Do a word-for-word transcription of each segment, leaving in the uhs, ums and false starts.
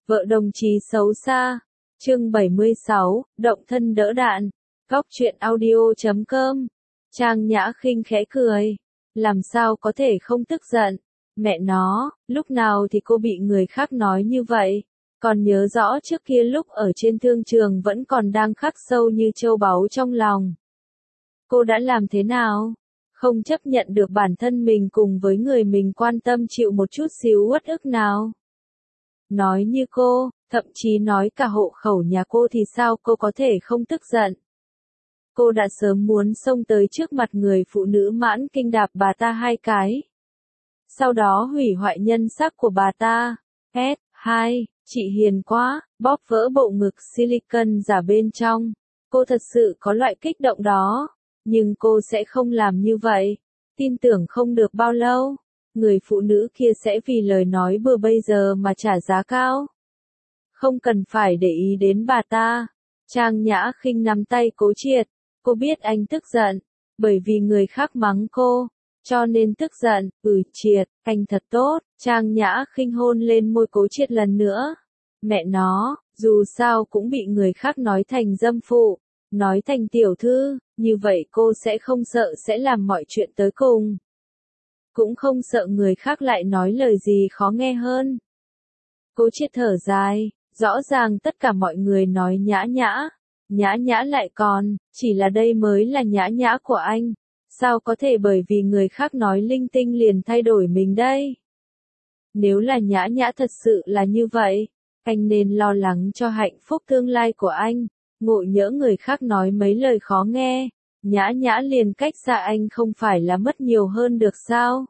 Vợ đồng chí xấu xa. Chương bảy mươi sáu, động thân đỡ đạn. Góc truyện audio chấm com. Trang Nhã Khinh khẽ cười. Làm sao có thể không tức giận? Mẹ nó, lúc nào thì cô bị người khác nói như vậy? Còn nhớ rõ trước kia lúc ở trên thương trường vẫn còn đang khắc sâu như châu báu trong lòng. Cô đã làm thế nào? Không chấp nhận được bản thân mình cùng với người mình quan tâm chịu một chút xíu uất ức nào? Nói như cô, thậm chí nói cả hộ khẩu nhà cô thì sao cô có thể không tức giận? Cô đã sớm muốn xông tới trước mặt người phụ nữ mãn kinh đạp bà ta hai cái. Sau đó hủy hoại nhân sắc của bà ta. S hai, chị hiền quá, bóp vỡ bộ ngực silicon giả bên trong. Cô thật sự có loại kích động đó. Nhưng cô sẽ không làm như vậy. Tin tưởng không được bao lâu, người phụ nữ kia sẽ vì lời nói bừa bây giờ mà trả giá cao. Không cần phải để ý đến bà ta. Trang Nhã Khinh nắm tay Cố Triệt. Cô biết anh tức giận, bởi vì người khác mắng cô, cho nên tức giận. Ừ Triệt, anh thật tốt. Trang Nhã Khinh hôn lên môi Cố Triệt lần nữa. Mẹ nó, dù sao cũng bị người khác nói thành dâm phụ, nói thành tiểu thư, như vậy cô sẽ không sợ sẽ làm mọi chuyện tới cùng. Cũng không sợ người khác lại nói lời gì khó nghe hơn. Cố Triệt thở dài, rõ ràng tất cả mọi người nói Nhã Nhã, Nhã Nhã lại còn, chỉ là đây mới là Nhã Nhã của anh. Sao có thể bởi vì người khác nói linh tinh liền thay đổi mình đây? Nếu là Nhã Nhã thật sự là như vậy, anh nên lo lắng cho hạnh phúc tương lai của anh. Ngộ nhỡ người khác nói mấy lời khó nghe, Nhã Nhã liền cách xa anh không phải là mất nhiều hơn được sao?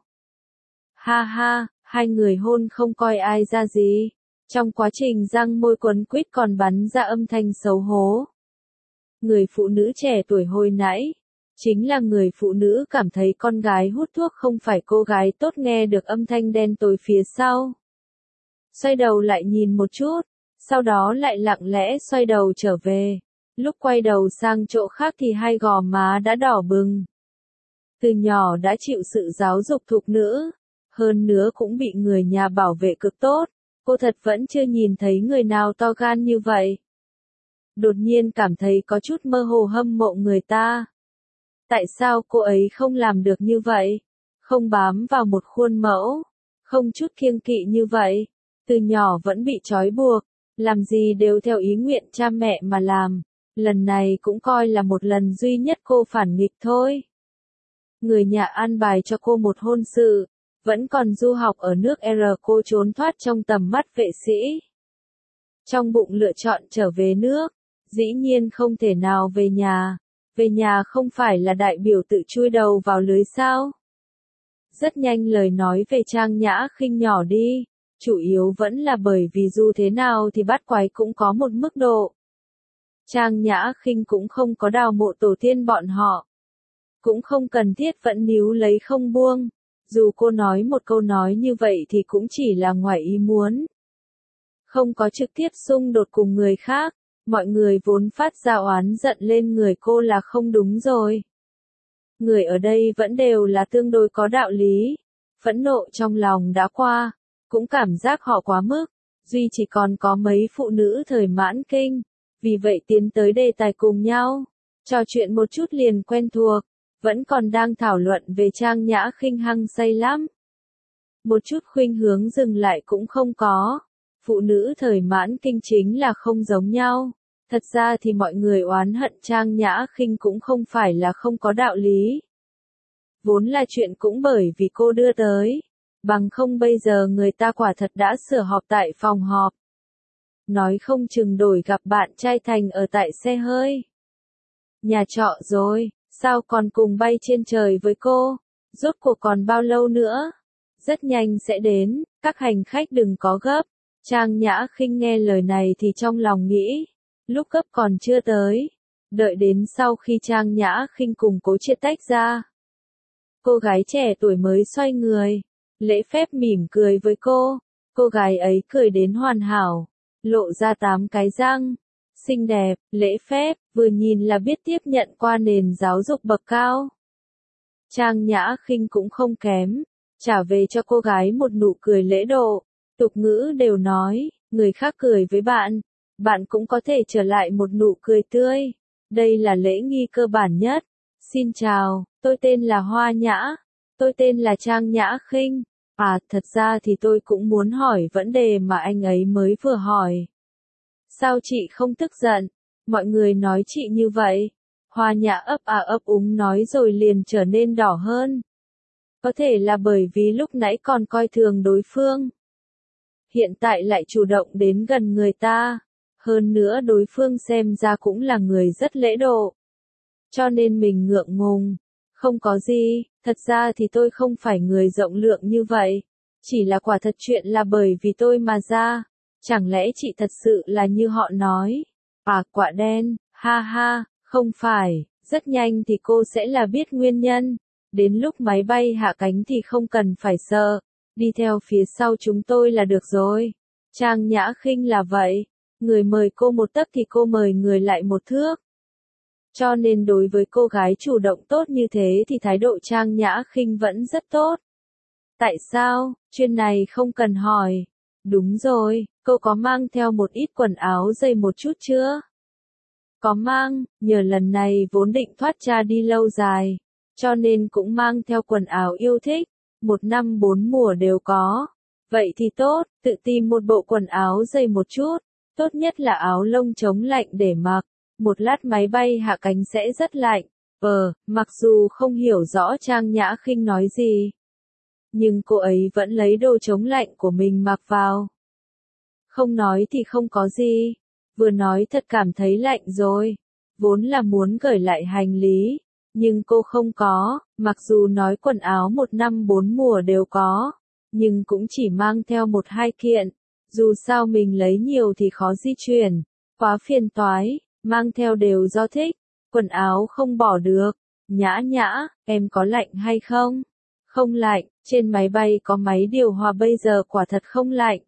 Ha ha, hai người hôn không coi ai ra gì. Trong quá trình răng môi quấn quýt còn bắn ra âm thanh xấu hố. Người phụ nữ trẻ tuổi hồi nãy, chính là người phụ nữ cảm thấy con gái hút thuốc không phải cô gái tốt nghe được âm thanh đen tối phía sau. Xoay đầu lại nhìn một chút, sau đó lại lặng lẽ xoay đầu trở về. Lúc quay đầu sang chỗ khác thì hai gò má đã đỏ bừng. Từ nhỏ đã chịu sự giáo dục thục nữ, hơn nữa cũng bị người nhà bảo vệ cực tốt, cô thật vẫn chưa nhìn thấy người nào to gan như vậy. Đột nhiên cảm thấy có chút mơ hồ hâm mộ người ta. Tại sao cô ấy không làm được như vậy? Không bám vào một khuôn mẫu, không chút kiêng kỵ như vậy, từ nhỏ vẫn bị trói buộc, làm gì đều theo ý nguyện cha mẹ mà làm. Lần này cũng coi là một lần duy nhất cô phản nghịch thôi. Người nhà an bài cho cô một hôn sự, vẫn còn du học ở nước R cô trốn thoát trong tầm mắt vệ sĩ. Trong bụng lựa chọn trở về nước, dĩ nhiên không thể nào về nhà. Về nhà không phải là đại biểu tự chui đầu vào lưới sao? Rất nhanh lời nói về Trang Nhã Khinh nhỏ đi, chủ yếu vẫn là bởi vì dù thế nào thì bắt quái cũng có một mức độ. Trang Nhã Khinh cũng không có đào mộ tổ tiên bọn họ. Cũng không cần thiết vẫn níu lấy không buông. Dù cô nói một câu nói như vậy thì cũng chỉ là ngoài ý muốn. Không có trực tiếp xung đột cùng người khác, mọi người vốn phát ra oán giận lên người cô là không đúng rồi. Người ở đây vẫn đều là tương đối có đạo lý. Phẫn nộ trong lòng đã qua, cũng cảm giác họ quá mức. Duy chỉ còn có mấy phụ nữ thời mãn kinh. Vì vậy tiến tới đề tài cùng nhau, trò chuyện một chút liền quen thuộc, vẫn còn đang thảo luận về Trang Nhã Khinh hăng say lắm. Một chút khuynh hướng dừng lại cũng không có. Phụ nữ thời mãn kinh chính là không giống nhau. Thật ra thì mọi người oán hận Trang Nhã Khinh cũng không phải là không có đạo lý. Vốn là chuyện cũng bởi vì cô đưa tới. Bằng không bây giờ người ta quả thật đã sửa họp tại phòng họp. Nói không chừng đổi gặp bạn trai thành ở tại xe hơi. Nhà trọ rồi, sao còn cùng bay trên trời với cô? Rốt cuộc còn bao lâu nữa? Rất nhanh sẽ đến, các hành khách đừng có gấp. Trang Nhã Khinh nghe lời này thì trong lòng nghĩ, lúc gấp còn chưa tới. Đợi đến sau khi Trang Nhã Khinh cùng Cố Triệt tách ra. Cô gái trẻ tuổi mới xoay người, lễ phép mỉm cười với cô. Cô gái ấy cười đến hoàn hảo. Lộ ra tám cái răng, xinh đẹp, lễ phép, vừa nhìn là biết tiếp nhận qua nền giáo dục bậc cao. Trang Nhã Khinh cũng không kém, trả về cho cô gái một nụ cười lễ độ, tục ngữ đều nói, người khác cười với bạn, bạn cũng có thể trở lại một nụ cười tươi. Đây là lễ nghi cơ bản nhất. Xin chào, tôi tên là Hoa Nhã. Tôi tên là Trang Nhã Khinh. À, thật ra thì tôi cũng muốn hỏi vấn đề mà anh ấy mới vừa hỏi. Sao chị không tức giận? Mọi người nói chị như vậy. Hoa Nhã ấp à ấp úng nói rồi liền trở nên đỏ hơn. Có thể là bởi vì lúc nãy còn coi thường đối phương. Hiện tại lại chủ động đến gần người ta. Hơn nữa đối phương xem ra cũng là người rất lễ độ. Cho nên mình ngượng ngùng. Không có gì, thật ra thì tôi không phải người rộng lượng như vậy. Chỉ là quả thật chuyện là bởi vì tôi mà ra. Chẳng lẽ chị thật sự là như họ nói? À, quả đen, ha ha, không phải, rất nhanh thì cô sẽ là biết nguyên nhân. Đến lúc máy bay hạ cánh thì không cần phải sợ. Đi theo phía sau chúng tôi là được rồi. Trang Nhã Khinh là vậy. Người mời cô một tấc thì cô mời người lại một thước. Cho nên đối với cô gái chủ động tốt như thế thì thái độ Trang Nhã Khinh vẫn rất tốt. Tại sao? Chuyện này không cần hỏi. Đúng rồi, cô có mang theo một ít quần áo dày một chút chưa? Có mang, nhờ lần này vốn định thoát ra đi lâu dài. Cho nên cũng mang theo quần áo yêu thích. Một năm bốn mùa đều có. Vậy thì tốt, tự tìm một bộ quần áo dày một chút. Tốt nhất là áo lông chống lạnh để mặc. Một lát máy bay hạ cánh sẽ rất lạnh. Ờ, mặc dù không hiểu rõ Trang Nhã Khinh nói gì. Nhưng cô ấy vẫn lấy đồ chống lạnh của mình mặc vào. Không nói thì không có gì. Vừa nói thật cảm thấy lạnh rồi. Vốn là muốn gửi lại hành lý. Nhưng cô không có, mặc dù nói quần áo một năm bốn mùa đều có. Nhưng cũng chỉ mang theo một hai kiện. Dù sao mình lấy nhiều thì khó di chuyển. Quá phiền toái, mang theo đều do thích. Quần áo không bỏ được. Nhã Nhã, em có lạnh hay không? Không lạnh, trên máy bay có máy điều hòa bây giờ quả thật không lạnh.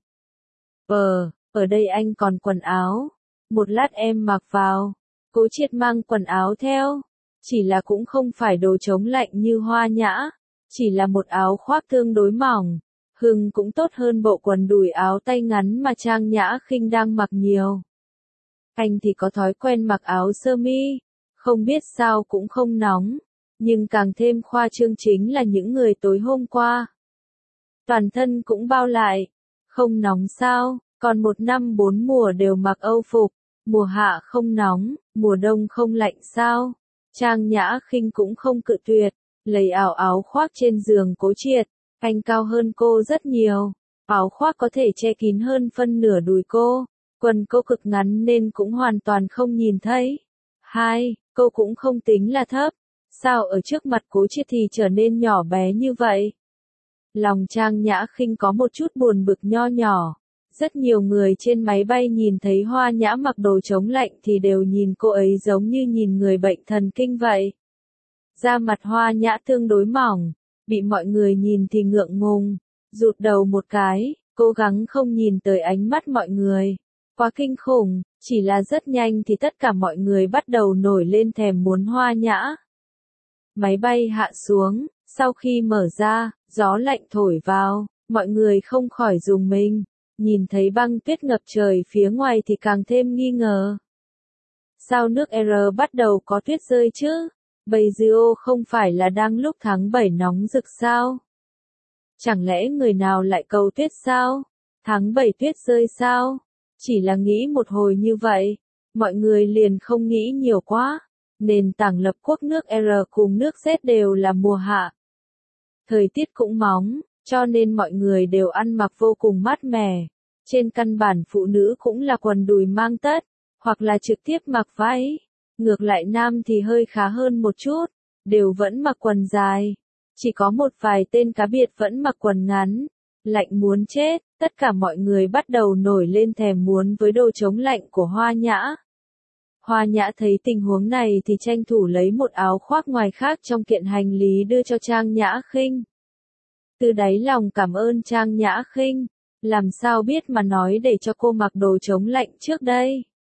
Ờ, ở đây anh còn quần áo. Một lát em mặc vào. Cố Triệt mang quần áo theo. Chỉ là cũng không phải đồ chống lạnh như Hoa Nhã. Chỉ là một áo khoác tương đối mỏng. Hưng cũng tốt hơn bộ quần đùi áo tay ngắn mà Trang Nhã Khinh đang mặc nhiều. Anh thì có thói quen mặc áo sơ mi. Không biết sao cũng không nóng. Nhưng càng thêm khoa trương chính là những người tối hôm qua. Toàn thân cũng bao lại. Không nóng sao, còn một năm bốn mùa đều mặc âu phục. Mùa hạ không nóng, mùa đông không lạnh sao. Trang Nhã Khinh cũng không cự tuyệt. Lấy áo áo khoác trên giường Cố Triệt. Anh cao hơn cô rất nhiều. Áo khoác có thể che kín hơn phân nửa đùi cô. Quần cô cực ngắn nên cũng hoàn toàn không nhìn thấy. Hai, cô cũng không tính là thấp. Sao ở trước mặt Cố Triệt thì trở nên nhỏ bé như vậy? Lòng Trang Nhã Khinh có một chút buồn bực nho nhỏ. Rất nhiều người trên máy bay nhìn thấy Hoa Nhã mặc đồ chống lạnh thì đều nhìn cô ấy giống như nhìn người bệnh thần kinh vậy. Da mặt Hoa Nhã tương đối mỏng, bị mọi người nhìn thì ngượng ngùng, rụt đầu một cái, cố gắng không nhìn tới ánh mắt mọi người. Quá kinh khủng, chỉ là rất nhanh thì tất cả mọi người bắt đầu nổi lên thèm muốn Hoa Nhã. Máy bay hạ xuống, sau khi mở ra, gió lạnh thổi vào, mọi người không khỏi rùng mình. Nhìn thấy băng tuyết ngập trời phía ngoài thì càng thêm nghi ngờ. Sao nước R bắt đầu có tuyết rơi chứ? Bây giờ không phải là đang lúc tháng bảy nóng rực sao? Chẳng lẽ người nào lại cầu tuyết sao? Tháng bảy tuyết rơi sao? Chỉ là nghĩ một hồi như vậy, mọi người liền không nghĩ nhiều quá. Nền tảng lập quốc nước R cùng nước Z đều là mùa hạ. Thời tiết cũng nóng, cho nên mọi người đều ăn mặc vô cùng mát mẻ. Trên căn bản phụ nữ cũng là quần đùi mang tất, hoặc là trực tiếp mặc váy. Ngược lại nam thì hơi khá hơn một chút, đều vẫn mặc quần dài. Chỉ có một vài tên cá biệt vẫn mặc quần ngắn. Lạnh muốn chết, tất cả mọi người bắt đầu nổi lên thèm muốn với đồ chống lạnh của Hoa Nhã. Hoa Nhã thấy tình huống này thì tranh thủ lấy một áo khoác ngoài khác trong kiện hành lý đưa cho Trang Nhã Khinh. Từ đáy lòng cảm ơn Trang Nhã Khinh, làm sao biết mà nói để cho cô mặc đồ chống lạnh trước đây.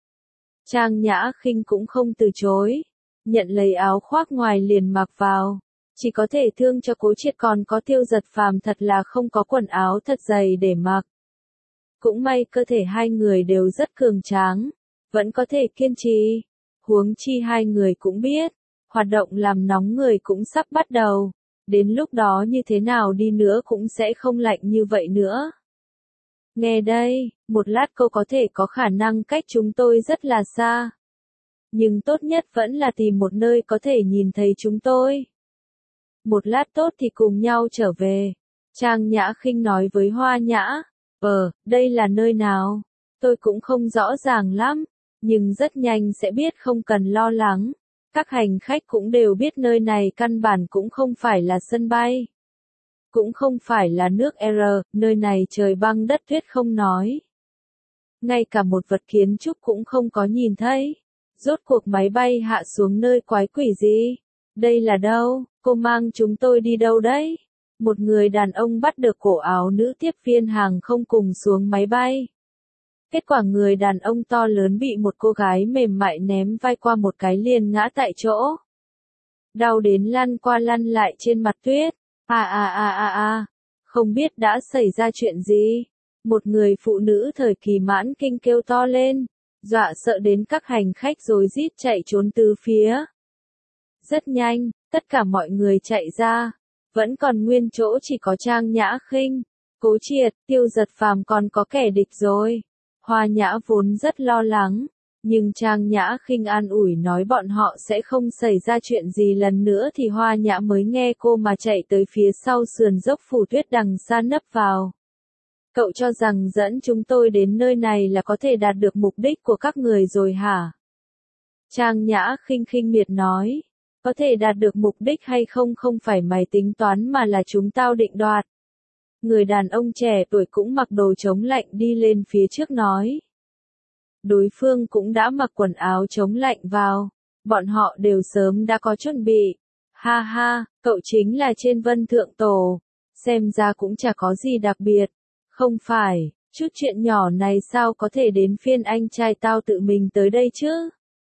Trang Nhã Khinh cũng không từ chối, nhận lấy áo khoác ngoài liền mặc vào. Chỉ có thể thương cho Cố Triệt còn có Tiêu Giật Phàm thật là không có quần áo thật dày để mặc. Cũng may cơ thể hai người đều rất cường tráng, vẫn có thể kiên trì. Huống chi hai người cũng biết, hoạt động làm nóng người cũng sắp bắt đầu, đến lúc đó như thế nào đi nữa cũng sẽ không lạnh như vậy nữa. Nghe đây, một lát cô có thể có khả năng cách chúng tôi rất là xa. Nhưng tốt nhất vẫn là tìm một nơi có thể nhìn thấy chúng tôi. Một lát tốt thì cùng nhau trở về. Trang Nhã Khinh nói với Hoa Nhã. Ờ, đây là nơi nào? Tôi cũng không rõ ràng lắm, nhưng rất nhanh sẽ biết, không cần lo lắng. Các hành khách cũng đều biết nơi này căn bản cũng không phải là sân bay. Cũng không phải là nước R, nơi này trời băng đất tuyết không nói. Ngay cả một vật kiến trúc cũng không có nhìn thấy. Rốt cuộc máy bay hạ xuống nơi quái quỷ gì? Đây là đâu? Cô mang chúng tôi đi đâu đấy? Một người đàn ông bắt được cổ áo nữ tiếp viên hàng không cùng xuống máy bay. Kết quả người đàn ông to lớn bị một cô gái mềm mại ném vai qua một cái liền ngã tại chỗ. Đau đến lăn qua lăn lại trên mặt tuyết. À à à à à, không biết đã xảy ra chuyện gì. Một người phụ nữ thời kỳ mãn kinh kêu to lên, dọa sợ đến các hành khách rối rít chạy trốn tứ phía. Rất nhanh, tất cả mọi người chạy ra, vẫn còn nguyên chỗ chỉ có Trang Nhã Khinh, Cố Triệt, Tiêu Giật Phàm, còn có kẻ địch rồi. Hoa Nhã vốn rất lo lắng, nhưng Trang Nhã Khinh an ủi nói bọn họ sẽ không xảy ra chuyện gì lần nữa thì Hoa Nhã mới nghe cô mà chạy tới phía sau sườn dốc phủ tuyết đằng xa nấp vào. Cậu cho rằng dẫn chúng tôi đến nơi này là có thể đạt được mục đích của các người rồi hả? Trang Nhã Khinh khinh miệt nói, có thể đạt được mục đích hay không không phải mày tính toán mà là chúng tao định đoạt. Người đàn ông trẻ tuổi cũng mặc đồ chống lạnh đi lên phía trước nói. Đối phương cũng đã mặc quần áo chống lạnh vào, bọn họ đều sớm đã có chuẩn bị. Ha ha, cậu chính là trên Vân Thượng Tổ, xem ra cũng chả có gì đặc biệt. Không phải, chút chuyện nhỏ này sao có thể đến phiên anh trai tao tự mình tới đây chứ?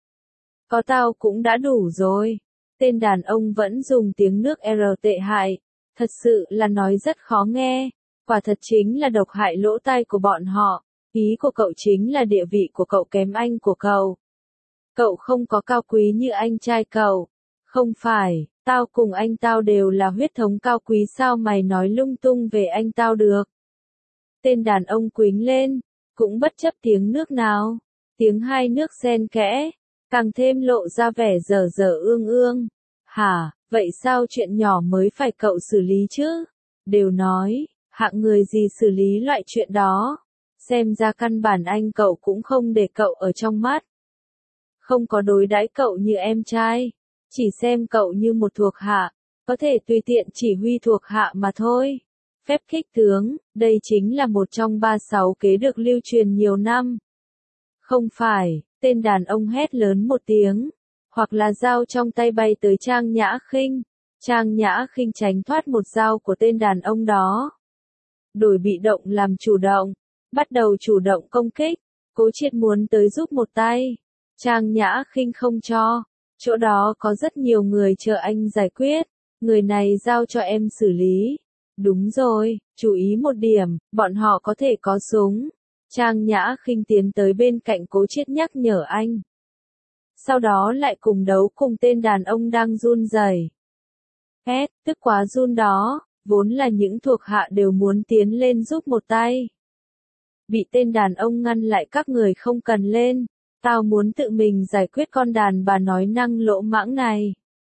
Có tao cũng đã đủ rồi. Tên đàn ông vẫn dùng tiếng nước R tệ hại, thật sự là nói rất khó nghe, quả thật chính là độc hại lỗ tai của bọn họ. Ý của cậu chính là địa vị của cậu kém anh của cậu. Cậu không có cao quý như anh trai cậu. Không phải, tao cùng anh tao đều là huyết thống cao quý, sao mày nói lung tung về anh tao được? Tên đàn ông quýnh lên, cũng bất chấp tiếng nước nào. Tiếng hai nước xen kẽ, càng thêm lộ ra vẻ dở dở ương ương. Hả, vậy sao chuyện nhỏ mới phải cậu xử lý chứ? Đều nói, hạng người gì xử lý loại chuyện đó? Xem ra căn bản anh cậu cũng không để cậu ở trong mắt. Không có đối đãi cậu như em trai, chỉ xem cậu như một thuộc hạ, có thể tùy tiện chỉ huy thuộc hạ mà thôi. Phép khích tướng, đây chính là một trong ba sáu kế được lưu truyền nhiều năm. Không phải, tên đàn ông hét lớn một tiếng, hoặc là dao trong tay bay tới Trang Nhã Khinh. Trang Nhã Khinh tránh thoát một dao của tên đàn ông đó. Đổi bị động làm chủ động, bắt đầu chủ động công kích. Cố Triệt muốn tới giúp một tay. Trang Nhã Khinh không cho, chỗ đó có rất nhiều người chờ anh giải quyết, người này giao cho em xử lý. Đúng rồi, chú ý một điểm, bọn họ có thể có súng. Trang Nhã Khinh tiến tới bên cạnh Cố Triệt nhắc nhở anh. Sau đó lại cùng đấu cùng tên đàn ông đang run rẩy. Hét, tức quá run đó, vốn là những thuộc hạ đều muốn tiến lên giúp một tay. Bị tên đàn ông ngăn lại, các người không cần lên, tao muốn tự mình giải quyết con đàn bà nói năng lỗ mãng này.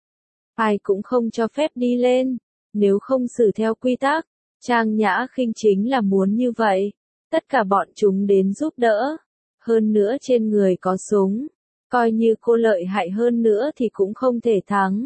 Ai cũng không cho phép đi lên, nếu không xử theo quy tắc. Trang Nhã Khinh chính là muốn như vậy, tất cả bọn chúng đến giúp đỡ, hơn nữa trên người có súng, coi như cô lợi hại hơn nữa thì cũng không thể thắng.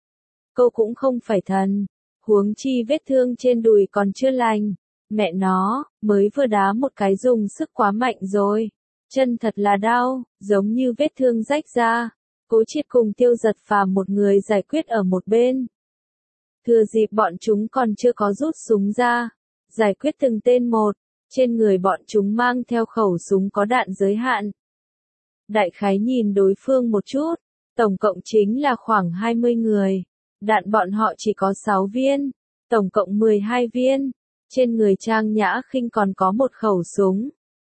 Cô cũng không phải thần, huống chi vết thương trên đùi còn chưa lành, mẹ nó, mới vừa đá một cái dùng sức quá mạnh rồi, chân thật là đau, giống như vết thương rách ra. Cố Triệt cùng Tiêu Giật Phàm một người giải quyết ở một bên. Thừa dịp bọn chúng còn chưa có rút súng ra, giải quyết từng tên một, trên người bọn chúng mang theo khẩu súng có đạn giới hạn. Đại khái nhìn đối phương một chút, tổng cộng chính là khoảng hai mươi người, đạn bọn họ chỉ có sáu viên, tổng cộng mười hai viên, trên người Trang Nhã Khinh còn có một khẩu súng,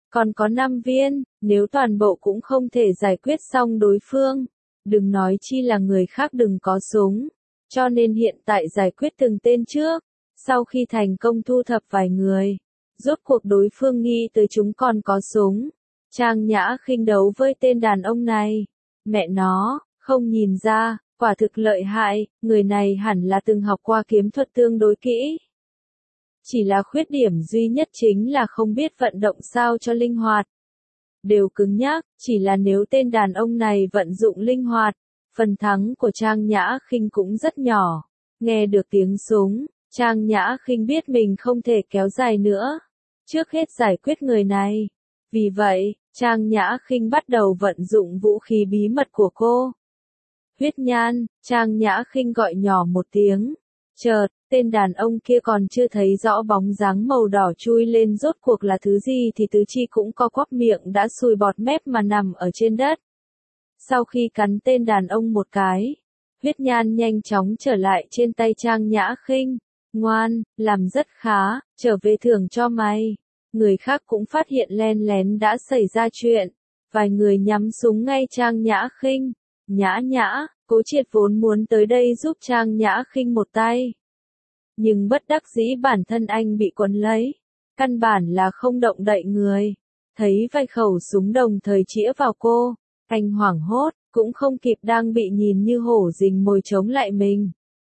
Còn có năm viên, nếu toàn bộ cũng không thể giải quyết xong đối phương. Đừng nói chi là người khác đừng có súng. Cho nên hiện tại giải quyết từng tên trước. Sau khi thành công thu thập vài người, rốt cuộc đối phương nghi tới chúng còn có súng. Trang Nhã Khinh đấu với tên đàn ông này. Mẹ nó, không nhìn ra, quả thực lợi hại, người này hẳn là từng học qua kiếm thuật tương đối kỹ. Chỉ là khuyết điểm duy nhất chính là không biết vận động sao cho linh hoạt. Đều cứng nhắc, chỉ là nếu tên đàn ông này vận dụng linh hoạt, phần thắng của Trang Nhã Khinh cũng rất nhỏ. Nghe được tiếng súng, Trang Nhã Khinh biết mình không thể kéo dài nữa. Trước hết giải quyết người này. Vì vậy, Trang Nhã Khinh bắt đầu vận dụng vũ khí bí mật của cô. Huyết nhan, Trang Nhã Khinh gọi nhỏ một tiếng. Chợt, tên đàn ông kia còn chưa thấy rõ bóng dáng màu đỏ chui lên rốt cuộc là thứ gì thì tứ chi cũng co quắp miệng đã sùi bọt mép mà nằm ở trên đất. Sau khi cắn tên đàn ông một cái, huyết nhan nhanh chóng trở lại trên tay Trang Nhã Khinh. Ngoan, làm rất khá, trở về thưởng cho mày. Người khác cũng phát hiện len lén đã xảy ra chuyện. Vài người nhắm súng ngay Trang Nhã Khinh. Nhã Nhã, Cố Triệt vốn muốn tới đây giúp Trang Nhã Khinh một tay. Nhưng bất đắc dĩ bản thân anh bị quấn lấy. Căn bản là không động đậy người. Thấy vài khẩu súng đồng thời chĩa vào cô. Anh hoảng hốt, cũng không kịp đang bị nhìn như hổ rình mồi chống lại mình.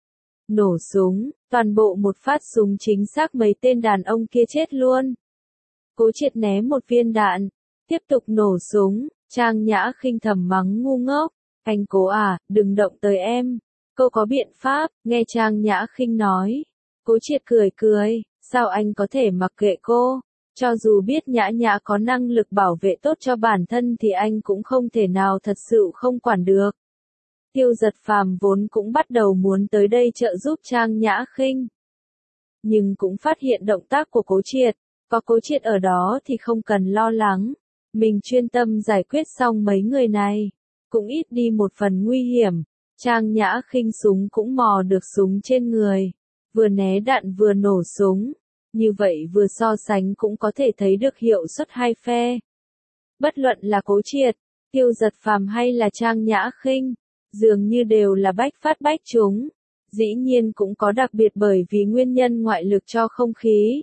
Nổ súng, toàn bộ một phát súng chính xác mấy tên đàn ông kia chết luôn. Cố Triệt ném một viên đạn, tiếp tục nổ súng, Trang Nhã Khinh thầm mắng ngu ngốc. Anh Cố à, đừng động tới em. Cô có biện pháp, nghe Trang Nhã Khinh nói. Cố Triệt cười cười, sao anh có thể mặc kệ cô? Cho dù biết Nhã Nhã có năng lực bảo vệ tốt cho bản thân thì anh cũng không thể nào thật sự không quản được. Tiêu Giật Phàm vốn cũng bắt đầu muốn tới đây trợ giúp Trang Nhã Khinh. Nhưng cũng phát hiện động tác của Cố Triệt, có Cố Triệt ở đó thì không cần lo lắng. Mình chuyên tâm giải quyết xong mấy người này, cũng ít đi một phần nguy hiểm. Trang Nhã Khinh súng cũng mò được súng trên người, vừa né đạn vừa nổ súng. Như vậy vừa so sánh cũng có thể thấy được hiệu suất hai phe. Bất luận là Cố Triệt, Tiêu Giật Phàm hay là Trang Nhã Khinh, dường như đều là bách phát bách trúng. Dĩ nhiên cũng có đặc biệt bởi vì nguyên nhân ngoại lực cho không khí.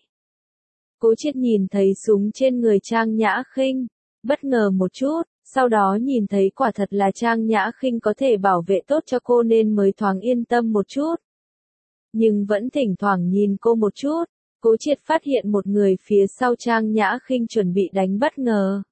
Cố Triệt nhìn thấy súng trên người Trang Nhã Khinh, bất ngờ một chút, sau đó nhìn thấy quả thật là Trang Nhã Khinh có thể bảo vệ tốt cho cô nên mới thoáng yên tâm một chút. Nhưng vẫn thỉnh thoảng nhìn cô một chút, Cố Triệt phát hiện một người phía sau Trang Nhã Khinh chuẩn bị đánh bất ngờ.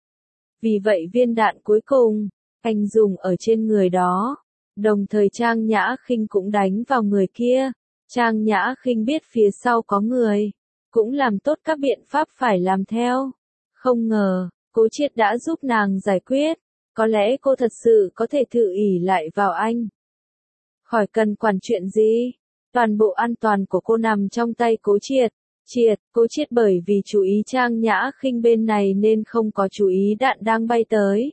Vì vậy viên đạn cuối cùng, anh dùng ở trên người đó. Đồng thời Trang Nhã Khinh cũng đánh vào người kia. Trang Nhã Khinh biết phía sau có người, cũng làm tốt các biện pháp phải làm theo. Không ngờ, Cố Triệt đã giúp nàng giải quyết. Có lẽ cô thật sự có thể thử ỷ lại vào anh. Khỏi cần quản chuyện gì. Toàn bộ an toàn của cô nằm trong tay Cố Triệt. Triệt, Cố Triệt bởi vì chú ý Trang Nhã Khinh bên này nên không có chú ý đạn đang bay tới.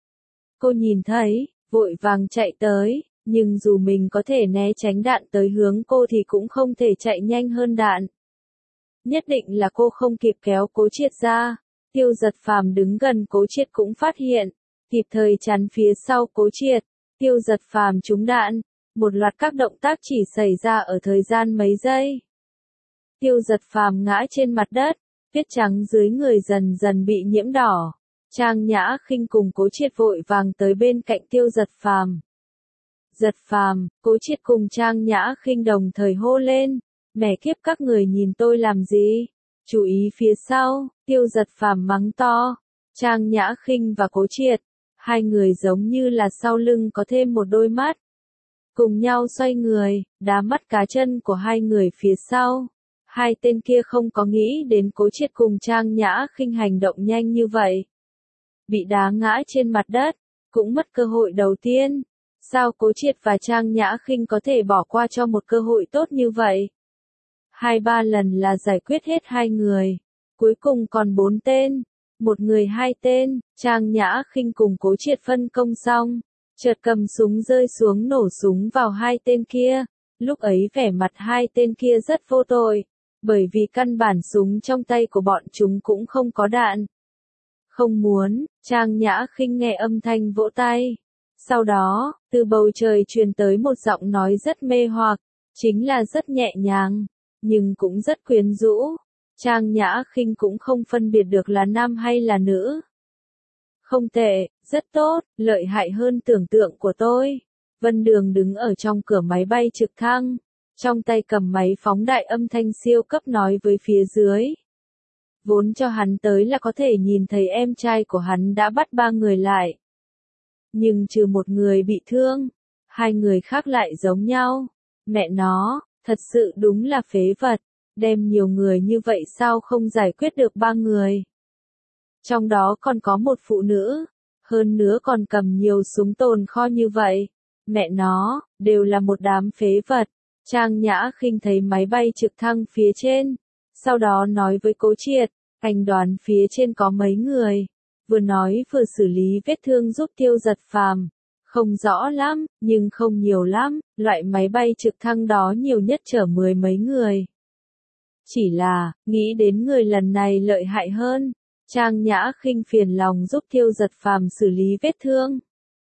Cô nhìn thấy, vội vàng chạy tới, nhưng dù mình có thể né tránh đạn tới hướng cô thì cũng không thể chạy nhanh hơn đạn. Nhất định là cô không kịp kéo Cố Triệt ra. Tiêu Giật Phàm đứng gần Cố Triệt cũng phát hiện, kịp thời chắn phía sau Cố Triệt. Tiêu Giật Phàm trúng đạn. Một loạt các động tác chỉ xảy ra ở thời gian mấy giây. Tiêu Giật Phàm ngã trên mặt đất, tuyết trắng dưới người dần dần bị nhiễm đỏ. Trang Nhã Khinh cùng Cố Triệt vội vàng tới bên cạnh Tiêu Giật Phàm. Giật Phàm, Cố Triệt cùng Trang Nhã Khinh đồng thời hô lên, mẹ kiếp các người nhìn tôi làm gì? Chú ý phía sau, Tiêu Giật Phàm mắng to. Trang Nhã Khinh và Cố Triệt, hai người giống như là sau lưng có thêm một đôi mắt. Cùng nhau xoay người, đá mắt cá chân của hai người phía sau. Hai tên kia không có nghĩ đến Cố Triệt cùng Trang Nhã Khinh hành động nhanh như vậy. Bị đá ngã trên mặt đất, cũng mất cơ hội đầu tiên. Sao Cố Triệt và Trang Nhã Khinh có thể bỏ qua cho một cơ hội tốt như vậy? Hai ba lần là giải quyết hết hai người. Cuối cùng còn bốn tên. Một người hai tên, Trang Nhã Khinh cùng Cố Triệt phân công xong. Chợt cầm súng rơi xuống nổ súng vào hai tên kia. Lúc ấy vẻ mặt hai tên kia rất vô tội. Bởi vì căn bản súng trong tay của bọn chúng cũng không có đạn. Không muốn, Trang Nhã Khinh nghe âm thanh vỗ tay. Sau đó, từ bầu trời truyền tới một giọng nói rất mê hoặc, chính là rất nhẹ nhàng, nhưng cũng rất quyến rũ. Trang Nhã Khinh cũng không phân biệt được là nam hay là nữ. Không tệ, rất tốt, lợi hại hơn tưởng tượng của tôi. Vân Đường đứng ở trong cửa máy bay trực thăng, trong tay cầm máy phóng đại âm thanh siêu cấp nói với phía dưới. Vốn cho hắn tới là có thể nhìn thấy em trai của hắn đã bắt ba người lại. Nhưng trừ một người bị thương, hai người khác lại giống nhau. Mẹ nó, thật sự đúng là phế vật, đem nhiều người như vậy sao không giải quyết được ba người. Trong đó còn có một phụ nữ, hơn nữa còn cầm nhiều súng tồn kho như vậy. Mẹ nó, đều là một đám phế vật. Trang Nhã Khinh thấy máy bay trực thăng phía trên, sau đó nói với Cố Triệt, anh đoán phía trên có mấy người. Vừa nói vừa xử lý vết thương giúp Tiêu Giật Phàm. Không rõ lắm, nhưng không nhiều lắm, loại máy bay trực thăng đó nhiều nhất chở mười mấy người. Chỉ là, nghĩ đến người lần này lợi hại hơn, Trang Nhã Khinh phiền lòng giúp Tiêu Giật Phàm xử lý vết thương.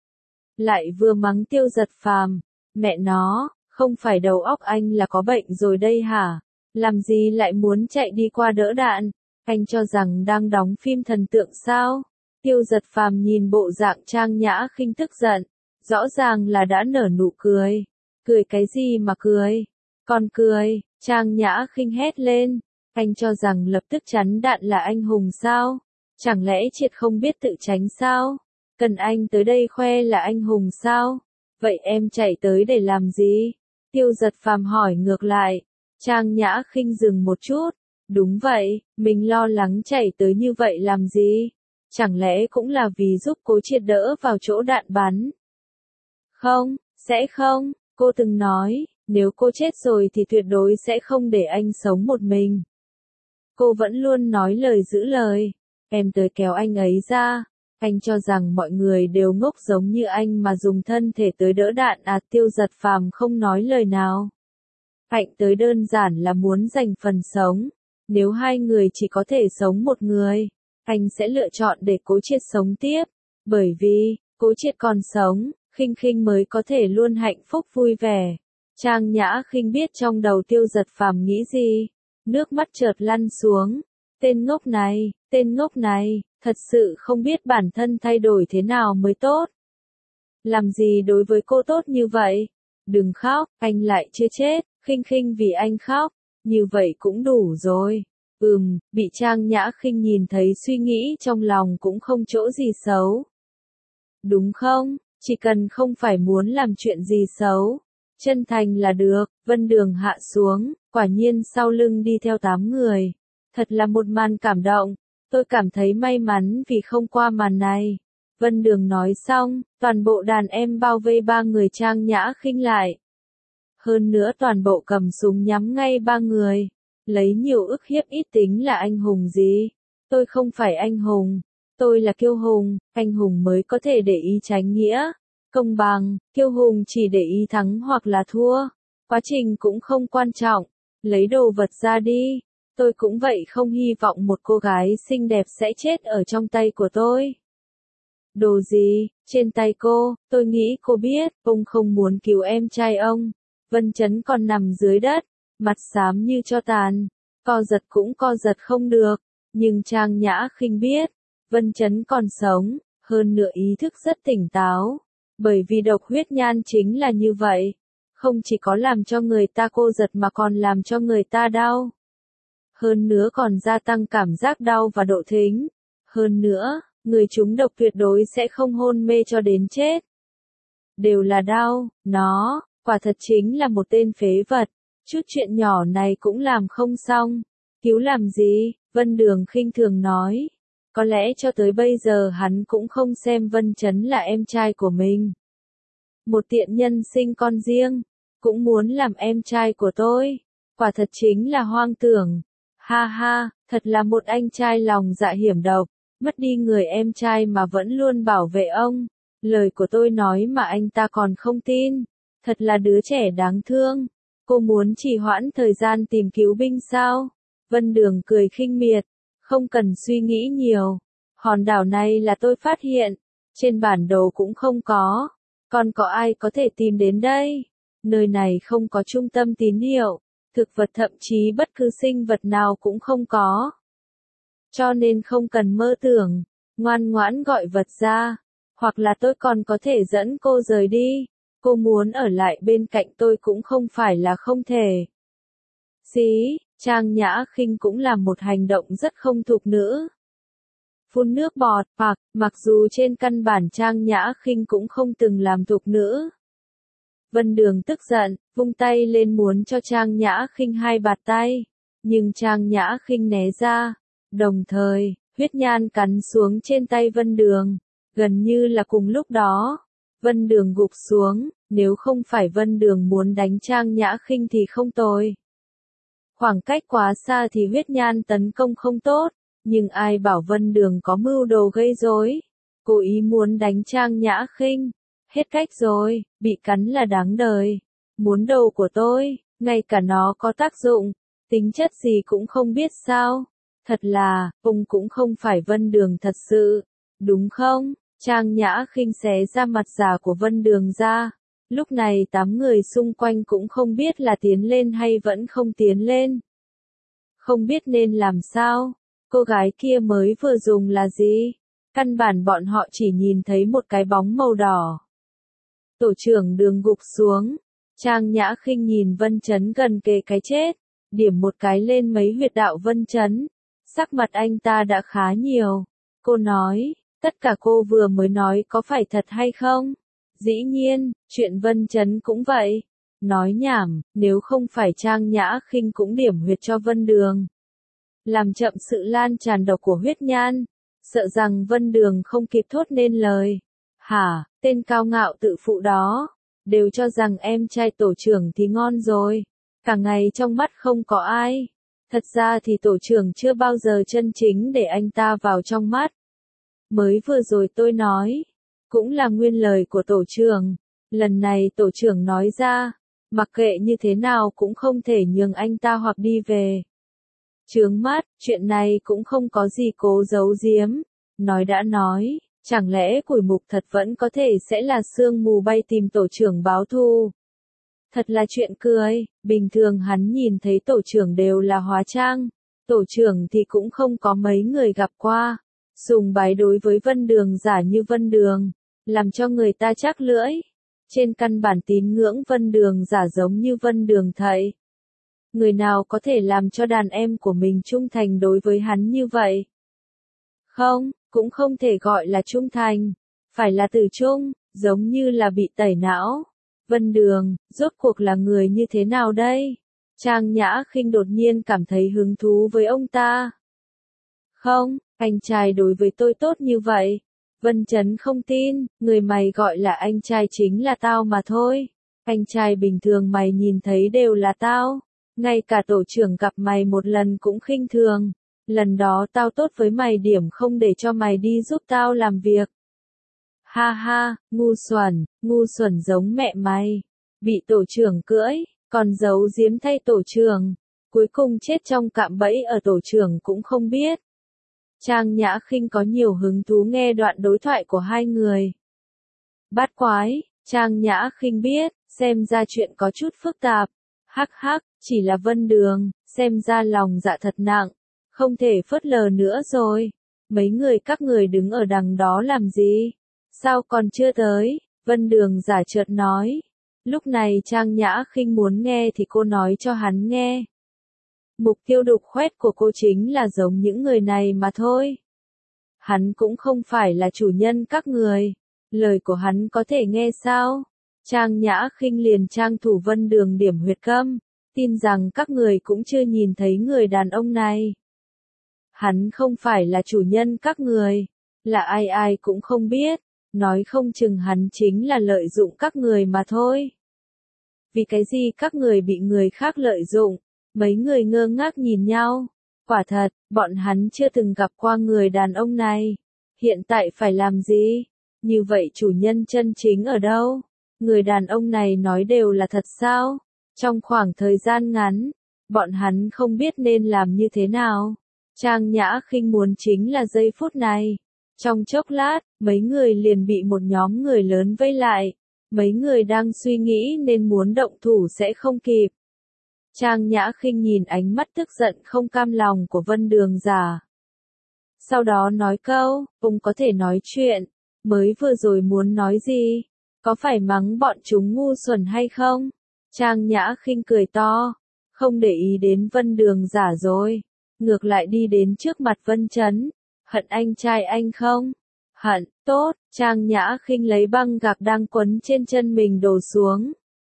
Lại vừa mắng Tiêu Giật Phàm, mẹ nó, không phải đầu óc anh là có bệnh rồi đây hả? Làm gì lại muốn chạy đi qua đỡ đạn? Anh cho rằng đang đóng phim thần tượng sao? Tiêu Giật Phàm nhìn bộ dạng Trang Nhã Khinh tức giận, rõ ràng là đã nở nụ cười. Cười cái gì mà cười? Còn cười, Trang Nhã Khinh hét lên. Anh cho rằng lập tức chắn đạn là anh hùng sao? Chẳng lẽ Triệt không biết tự tránh sao? Cần anh tới đây khoe là anh hùng sao? Vậy em chạy tới để làm gì? Tiêu Giật Phàm hỏi ngược lại. Trang Nhã Khinh dừng một chút. Đúng vậy, mình lo lắng chạy tới như vậy làm gì? Chẳng lẽ cũng là vì giúp Cố Triệt đỡ vào chỗ đạn bắn? Không, sẽ không, cô từng nói, nếu cô chết rồi thì tuyệt đối sẽ không để anh sống một mình. Cô vẫn luôn nói lời giữ lời. Em tới kéo anh ấy ra. Anh cho rằng mọi người đều ngốc giống như anh mà dùng thân thể tới đỡ đạn à? Tiêu Giật Phàm không nói lời nào. Anh tới đơn giản là muốn giành phần sống. Nếu hai người chỉ có thể sống một người, anh sẽ lựa chọn để Cố Triệt sống tiếp. Bởi vì, Cố Triệt còn sống, Khinh Khinh mới có thể luôn hạnh phúc vui vẻ. Trang Nhã Khinh biết trong đầu Tiêu Giật Phàm nghĩ gì. Nước mắt chợt lăn xuống. Tên ngốc này, tên ngốc này, thật sự không biết bản thân thay đổi thế nào mới tốt. Làm gì đối với cô tốt như vậy? Đừng khóc, anh lại chưa chết, Khinh Khinh vì anh khóc. Như vậy cũng đủ rồi. Ừm, bị Trang Nhã Khinh nhìn thấy suy nghĩ trong lòng cũng không chỗ gì xấu. Đúng không? Chỉ cần không phải muốn làm chuyện gì xấu. Chân thành là được. Vân Đường hạ xuống, quả nhiên sau lưng đi theo tám người. Thật là một màn cảm động. Tôi cảm thấy may mắn vì không qua màn này. Vân Đường nói xong, toàn bộ đàn em bao vây ba người Trang Nhã Khinh lại. Hơn nữa toàn bộ cầm súng nhắm ngay ba người. Lấy nhiều ức hiếp ít tính là anh hùng gì? Tôi không phải anh hùng. Tôi là kiêu hùng. Anh hùng mới có thể để ý tránh nghĩa. Công bằng, kiêu hùng chỉ để ý thắng hoặc là thua. Quá trình cũng không quan trọng. Lấy đồ vật ra đi. Tôi cũng vậy, không hy vọng một cô gái xinh đẹp sẽ chết ở trong tay của tôi. Đồ gì? Trên tay cô, tôi nghĩ cô biết, ông không muốn cứu em trai ông. Vân Chấn còn nằm dưới đất, mặt xám như tro tàn, co giật cũng co giật không được, nhưng Trang Nhã Khinh biết, Vân Chấn còn sống, hơn nữa ý thức rất tỉnh táo, bởi vì độc huyết nhan chính là như vậy, không chỉ có làm cho người ta cô giật mà còn làm cho người ta đau. Hơn nữa còn gia tăng cảm giác đau và độ thính. Hơn nữa, người trúng độc tuyệt đối sẽ không hôn mê cho đến chết. Đều là đau, nó, quả thật chính là một tên phế vật. Chút chuyện nhỏ này cũng làm không xong. Cứu làm gì? Vân Đường khinh thường nói. Có lẽ cho tới bây giờ hắn cũng không xem Vân Chấn là em trai của mình. Một tiện nhân sinh con riêng, cũng muốn làm em trai của tôi. Quả thật chính là hoang tưởng. Ha ha, thật là một anh trai lòng dạ hiểm độc. Mất đi người em trai mà vẫn luôn bảo vệ ông. Lời của tôi nói mà anh ta còn không tin. Thật là đứa trẻ đáng thương. Cô muốn trì hoãn thời gian tìm cứu binh sao? Vân Đường cười khinh miệt. Không cần suy nghĩ nhiều. Hòn đảo này là tôi phát hiện, trên bản đồ cũng không có, còn có ai có thể tìm đến đây? Nơi này không có trung tâm tín hiệu, thực vật thậm chí bất cứ sinh vật nào cũng không có. Cho nên không cần mơ tưởng, ngoan ngoãn gọi vật ra, hoặc là tôi còn có thể dẫn cô rời đi, cô muốn ở lại bên cạnh tôi cũng không phải là không thể. Xí, Trang Nhã Khinh cũng làm một hành động rất không thục nữ. Phun nước bọt, hoặc, mặc dù trên căn bản Trang Nhã Khinh cũng không từng làm thục nữ. Vân Đường tức giận, vung tay lên muốn cho Trang Nhã Khinh hai bạt tay, nhưng Trang Nhã Khinh né ra, đồng thời, huyết nhan cắn xuống trên tay Vân Đường, gần như là cùng lúc đó. Vân Đường gục xuống, nếu không phải Vân Đường muốn đánh Trang Nhã Khinh thì không tồi. Khoảng cách quá xa thì huyết nhan tấn công không tốt, nhưng ai bảo Vân Đường có mưu đồ gây rối, cố ý muốn đánh Trang Nhã Khinh. Hết cách rồi, bị cắn là đáng đời. Muốn đầu của tôi, ngay cả nó có tác dụng, tính chất gì cũng không biết sao. Thật là, ông cũng không phải Vân Đường thật sự, đúng không? Trang Nhã Khinh xé ra mặt giả của Vân Đường ra. Lúc này tám người xung quanh cũng không biết là tiến lên hay vẫn không tiến lên. Không biết nên làm sao, cô gái kia mới vừa dùng là gì? Căn bản bọn họ chỉ nhìn thấy một cái bóng màu đỏ. Tổ trưởng Đường gục xuống, Trang Nhã Khinh nhìn Vân Chấn gần kề cái chết, điểm một cái lên mấy huyệt đạo Vân Chấn. Sắc mặt anh ta đã khá nhiều. Cô nói, tất cả cô vừa mới nói có phải thật hay không? Dĩ nhiên, chuyện Vân Chấn cũng vậy. Nói nhảm, nếu không phải Trang Nhã Khinh cũng điểm huyệt cho Vân Đường. Làm chậm sự lan tràn độc của huyết nhan, sợ rằng Vân Đường không kịp thốt nên lời. Hả, tên cao ngạo tự phụ đó, đều cho rằng em trai tổ trưởng thì ngon rồi. Cả ngày trong mắt không có ai. Thật ra thì tổ trưởng chưa bao giờ chân chính để anh ta vào trong mắt. Mới vừa rồi tôi nói, cũng là nguyên lời của tổ trưởng. Lần này tổ trưởng nói ra, mặc kệ như thế nào cũng không thể nhường anh ta hoặc đi về. Chướng mắt, chuyện này cũng không có gì cố giấu giếm. Nói đã nói, chẳng lẽ Củi Mục thật vẫn có thể sẽ là sương mù bay tìm tổ trưởng báo thù. Thật là chuyện cười, bình thường hắn nhìn thấy tổ trưởng đều là hóa trang. Tổ trưởng thì cũng không có mấy người gặp qua. Sùng bái đối với Vân Đường giả như Vân Đường, làm cho người ta chắc lưỡi. Trên căn bản tín ngưỡng Vân Đường giả giống như Vân Đường thầy. Người nào có thể làm cho đàn em của mình trung thành đối với hắn như vậy? Không, cũng không thể gọi là trung thành. Phải là từ trung, giống như là bị tẩy não. Vân Đường, rốt cuộc là người như thế nào đây? Trang Nhã Khinh đột nhiên cảm thấy hứng thú với ông ta. Không, anh trai đối với tôi tốt như vậy. Vân Chấn không tin, người mày gọi là anh trai chính là tao mà thôi. Anh trai bình thường mày nhìn thấy đều là tao. Ngay cả tổ trưởng gặp mày một lần cũng khinh thường. Lần đó tao tốt với mày điểm không để cho mày đi giúp tao làm việc. Ha ha, ngu xuẩn, ngu xuẩn giống mẹ mày. Bị tổ trưởng cưỡi, còn giấu giếm thay tổ trưởng. Cuối cùng chết trong cạm bẫy ở tổ trưởng cũng không biết. Trang Nhã Khinh có nhiều hứng thú nghe đoạn đối thoại của hai người. Bát quái, Trang Nhã Khinh biết, xem ra chuyện có chút phức tạp. Hắc hắc, chỉ là Vân Đường, xem ra lòng dạ thật nặng. Không thể phớt lờ nữa rồi. Mấy người các người đứng ở đằng đó làm gì? Sao còn chưa tới? Vân Đường giả chợt nói. Lúc này Trang Nhã Khinh muốn nghe thì cô nói cho hắn nghe. Mục tiêu đục khoét của cô chính là giống những người này mà thôi. Hắn cũng không phải là chủ nhân các người. Lời của hắn có thể nghe sao? Trang Nhã Khinh liền trang thủ Vân Đường điểm huyệt câm. Tin rằng các người cũng chưa nhìn thấy người đàn ông này. Hắn không phải là chủ nhân các người. Là ai ai cũng không biết. Nói không chừng hắn chính là lợi dụng các người mà thôi. Vì cái gì các người bị người khác lợi dụng? Mấy người ngơ ngác nhìn nhau. Quả thật, bọn hắn chưa từng gặp qua người đàn ông này. Hiện tại phải làm gì? Như vậy chủ nhân chân chính ở đâu? Người đàn ông này nói đều là thật sao? Trong khoảng thời gian ngắn, bọn hắn không biết nên làm như thế nào. Trang Nhã Khinh muốn chính là giây phút này. Trong chốc lát, mấy người liền bị một nhóm người lớn vây lại. Mấy người đang suy nghĩ nên muốn động thủ sẽ không kịp. Trang Nhã Khinh nhìn ánh mắt tức giận không cam lòng của Vân Đường Giả. Sau đó nói câu, ông có thể nói chuyện, mới vừa rồi muốn nói gì? Có phải mắng bọn chúng ngu xuẩn hay không? Trang Nhã Khinh cười to, không để ý đến Vân Đường Giả rồi. Ngược lại đi đến trước mặt Vân Chấn. Hận anh trai anh không? Hận, tốt, Trang Nhã Khinh lấy băng gạc đang quấn trên chân mình đổ xuống.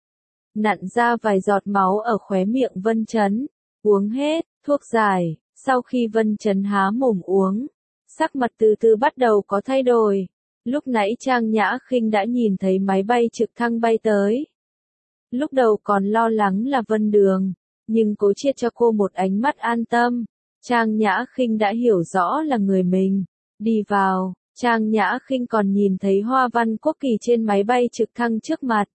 Nặn ra vài giọt máu ở khóe miệng Vân Chấn. Uống hết, thuốc giải. Sau khi Vân Chấn há mồm uống, sắc mặt từ từ bắt đầu có thay đổi. Lúc nãy Trang Nhã Khinh đã nhìn thấy máy bay trực thăng bay tới. Lúc đầu còn lo lắng là Vân Đường, nhưng Cố Triệt cho cô một ánh mắt an tâm. Trang Nhã Khinh đã hiểu rõ là người mình. Đi vào, Trang Nhã Khinh còn nhìn thấy hoa văn quốc kỳ trên máy bay trực thăng trước mặt.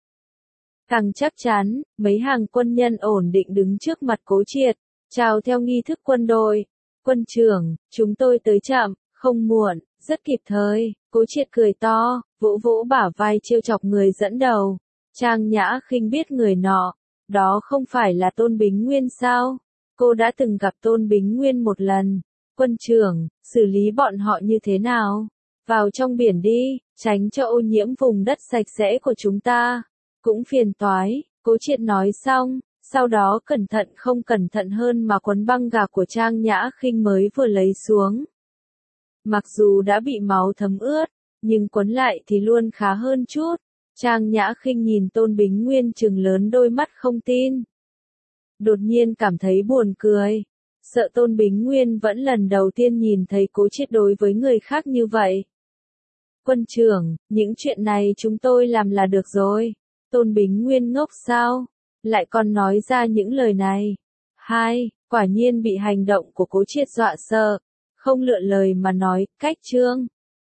Càng chắc chắn, mấy hàng quân nhân ổn định đứng trước mặt Cố Triệt, chào theo nghi thức quân đội. Quân trưởng, chúng tôi tới chậm, không muộn, rất kịp thời. Cố Triệt cười to, vỗ vỗ bả vai trêu chọc người dẫn đầu. Trang Nhã Khinh biết người nọ, đó không phải là Tôn Bính Nguyên sao? Cô đã từng gặp Tôn Bính Nguyên một lần. Quân trưởng, xử lý bọn họ như thế nào? Vào trong biển đi, tránh cho ô nhiễm vùng đất sạch sẽ của chúng ta. Cũng phiền toái, Cố Triệt nói xong, sau đó cẩn thận không cẩn thận hơn mà quấn băng gạc của Trang Nhã Khinh mới vừa lấy xuống. Mặc dù đã bị máu thấm ướt, nhưng quấn lại thì luôn khá hơn chút. Trang Nhã Khinh nhìn Tôn Bính Nguyên trừng lớn đôi mắt không tin. Đột nhiên cảm thấy buồn cười. Sợ Tôn Bính Nguyên vẫn lần đầu tiên nhìn thấy Cố Triệt đối với người khác như vậy. Quân trưởng, những chuyện này chúng tôi làm là được rồi. Tôn Bính Nguyên ngốc sao? Lại còn nói ra những lời này. Hai, quả nhiên bị hành động của Cố Triệt dọa sợ. Không lựa lời mà nói, cách trương.